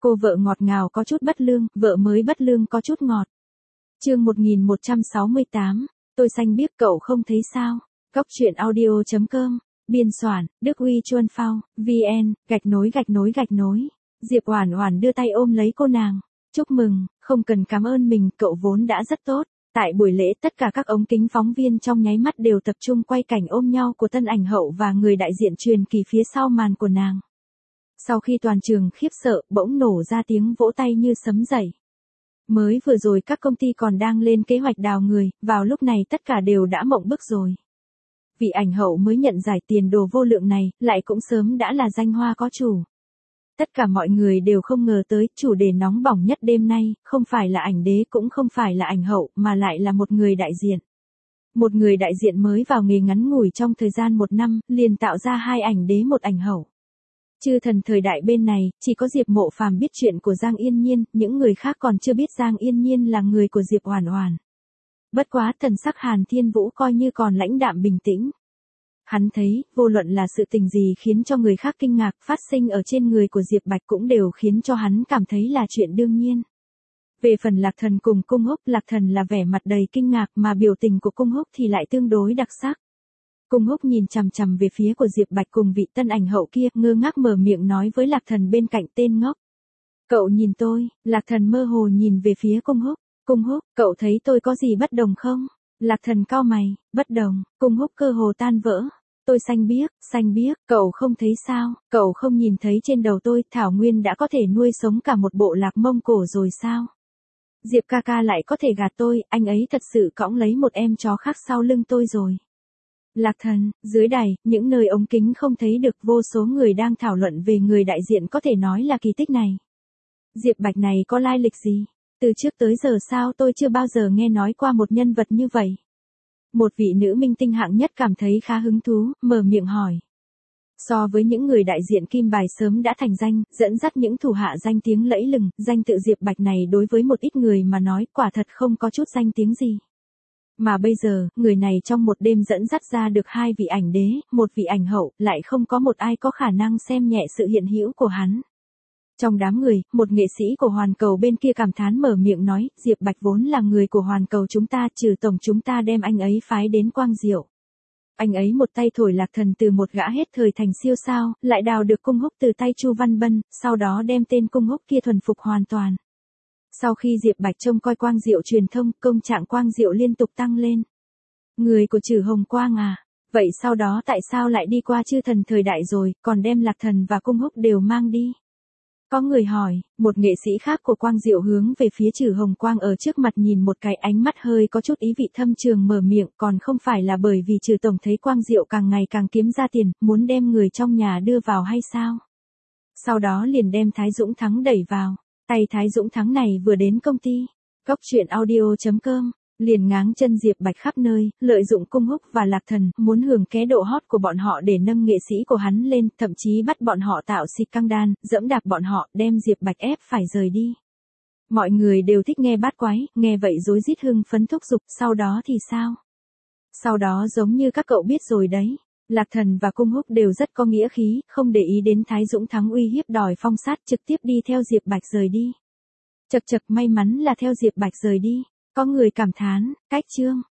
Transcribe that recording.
Cô vợ ngọt ngào có chút bất lương, vợ mới bất lương có chút ngọt. Chương 1168, tôi xanh biếc cậu không thấy sao? Góc truyện audio.com, biên soạn, Đức Huy Chuân Phao, VN, gạch nối. Diệp Oản Oản đưa tay ôm lấy cô nàng. Chúc mừng, không cần cảm ơn mình, cậu vốn đã rất tốt. Tại buổi lễ tất cả các ống kính phóng viên trong nháy mắt đều tập trung quay cảnh ôm nhau của tân ảnh hậu và người đại diện truyền kỳ phía sau màn của nàng. Sau khi toàn trường khiếp sợ, bỗng nổ ra tiếng vỗ tay như sấm dậy. Mới vừa rồi các công ty còn đang lên kế hoạch đào người, vào lúc này tất cả đều đã mộng bức rồi. Vị ảnh hậu mới nhận giải tiền đồ vô lượng này, lại cũng sớm đã là danh hoa có chủ. Tất cả mọi người đều không ngờ tới chủ đề nóng bỏng nhất đêm nay, không phải là ảnh đế cũng không phải là ảnh hậu mà lại là một người đại diện. Một người đại diện mới vào nghề ngắn ngủi trong thời gian 1 năm, liền tạo ra 2 ảnh đế một ảnh hậu. Chư thần thời đại bên này, chỉ có Diệp Mộ Phàm biết chuyện của Giang Yên Nhiên, những người khác còn chưa biết Giang Yên Nhiên là người của Diệp Oản Oản. Bất quá thần sắc Hàn Thiên Vũ coi như còn lãnh đạm bình tĩnh. Hắn thấy, vô luận là sự tình gì khiến cho người khác kinh ngạc phát sinh ở trên người của Diệp Bạch cũng đều khiến cho hắn cảm thấy là chuyện đương nhiên. Về phần Lạc Thần cùng Cung Húc, Lạc Thần là vẻ mặt đầy kinh ngạc mà biểu tình của Cung Húc thì lại tương đối đặc sắc. Cung Húc nhìn chằm chằm về phía của Diệp Bạch cùng vị tân ảnh hậu kia, ngơ ngác mở miệng nói với Lạc Thần bên cạnh tên ngốc. Cậu nhìn tôi, Lạc Thần mơ hồ nhìn về phía Cung Húc. Cung Húc, cậu thấy tôi có gì bất đồng không? Lạc Thần cau mày, bất đồng. Cung Húc cơ hồ tan vỡ. Tôi xanh biếc, cậu không thấy sao? Cậu không nhìn thấy trên đầu tôi Thảo Nguyên đã có thể nuôi sống cả một bộ lạc Mông Cổ rồi sao? Diệp ca ca lại có thể gạt tôi, anh ấy thật sự cõng lấy một em chó khác sau lưng tôi rồi. Lạc Thần, dưới đài, những nơi ống kính không thấy được vô số người đang thảo luận về người đại diện có thể nói là kỳ tích này. Diệp Bạch này có lai lịch gì? Từ trước tới giờ sao tôi chưa bao giờ nghe nói qua một nhân vật như vậy? Một vị nữ minh tinh hạng nhất cảm thấy khá hứng thú, mở miệng hỏi. So với những người đại diện kim bài sớm đã thành danh, dẫn dắt những thủ hạ danh tiếng lẫy lừng, danh tự Diệp Bạch này đối với một ít người mà nói quả thật không có chút danh tiếng gì. Mà bây giờ, người này trong một đêm dẫn dắt ra được 2 vị ảnh đế, một vị ảnh hậu, lại không có một ai có khả năng xem nhẹ sự hiện hữu của hắn. Trong đám người, một nghệ sĩ của Hoàn Cầu bên kia cảm thán mở miệng nói, Diệp Bạch vốn là người của Hoàn Cầu chúng ta, trừ tổng chúng ta đem anh ấy phái đến Quang Diệu. Anh ấy một tay thổi Lạc Thần từ một gã hết thời thành siêu sao, lại đào được Cung Húc từ tay Chu Văn Bân, sau đó đem tên Cung Húc kia thuần phục hoàn toàn. Sau khi Diệp Bạch trông coi Quang Diệu truyền thông, công trạng Quang Diệu liên tục tăng lên. Người của Trử Hồng Quang à? Vậy sau đó tại sao lại đi qua chư thần thời đại rồi, còn đem Lạc Thần và Cung Húc đều mang đi? Có người hỏi, một nghệ sĩ khác của Quang Diệu hướng về phía Trử Hồng Quang ở trước mặt nhìn một cái ánh mắt hơi có chút ý vị thâm trường mở miệng, còn không phải là bởi vì Trử tổng thấy Quang Diệu càng ngày càng kiếm ra tiền, muốn đem người trong nhà đưa vào hay sao? Sau đó liền đem Thái Dũng Thắng đẩy vào. Tay Thái Dũng Thắng này vừa đến công ty, góc truyện audio.com, liền ngáng chân Diệp Bạch khắp nơi, lợi dụng Cung Húc và Lạc Thần, muốn hưởng ké độ hot của bọn họ để nâng nghệ sĩ của hắn lên, thậm chí bắt bọn họ tạo xịt căng đan, dẫm đạp bọn họ, đem Diệp Bạch ép phải rời đi. Mọi người đều thích nghe bát quái, nghe vậy rối rít hưng phấn thúc giục, sau đó thì sao? Sau đó giống như các cậu biết rồi đấy. Lạc Thần và Cung Húc đều rất có nghĩa khí, không để ý đến Thái Dũng Thắng uy hiếp đòi phong sát, trực tiếp đi theo Diệp Bạch rời đi. Chật chật, may mắn là theo Diệp Bạch rời đi. Có người cảm thán, cách chương.